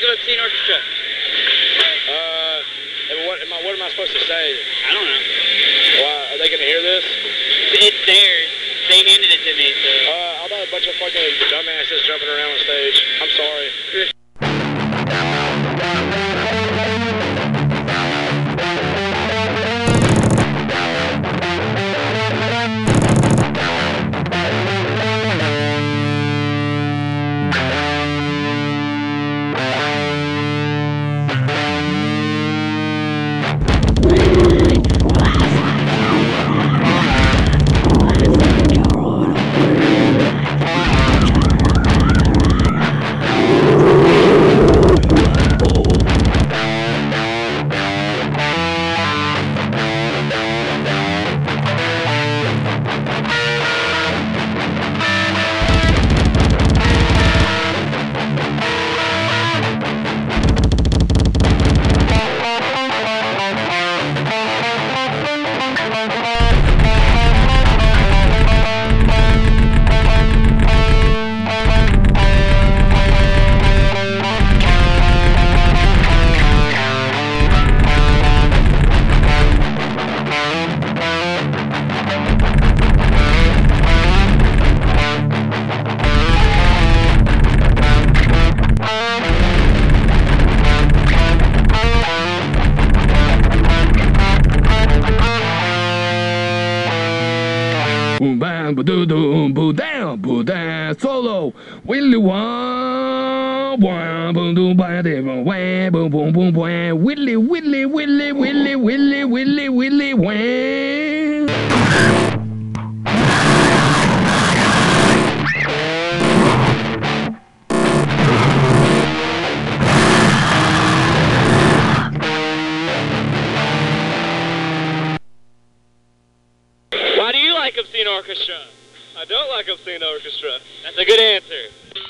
of Obscene Orchestra? What am I supposed to say? I don't know. Why, are they going to hear this? It's theirs. They handed it to me, so... I thought a bunch of fucking dumbasses jumping around on stage. I'm sorry. Boom bam ba doo doo boom down solo Willy wah wah boom boom ba de boom wah boom boom boom wah Willy Willy Willy Willy Willy Willy Willy wah. Why do you like Obscene Orchestra? I don't like Obscene Orchestra. That's a good answer.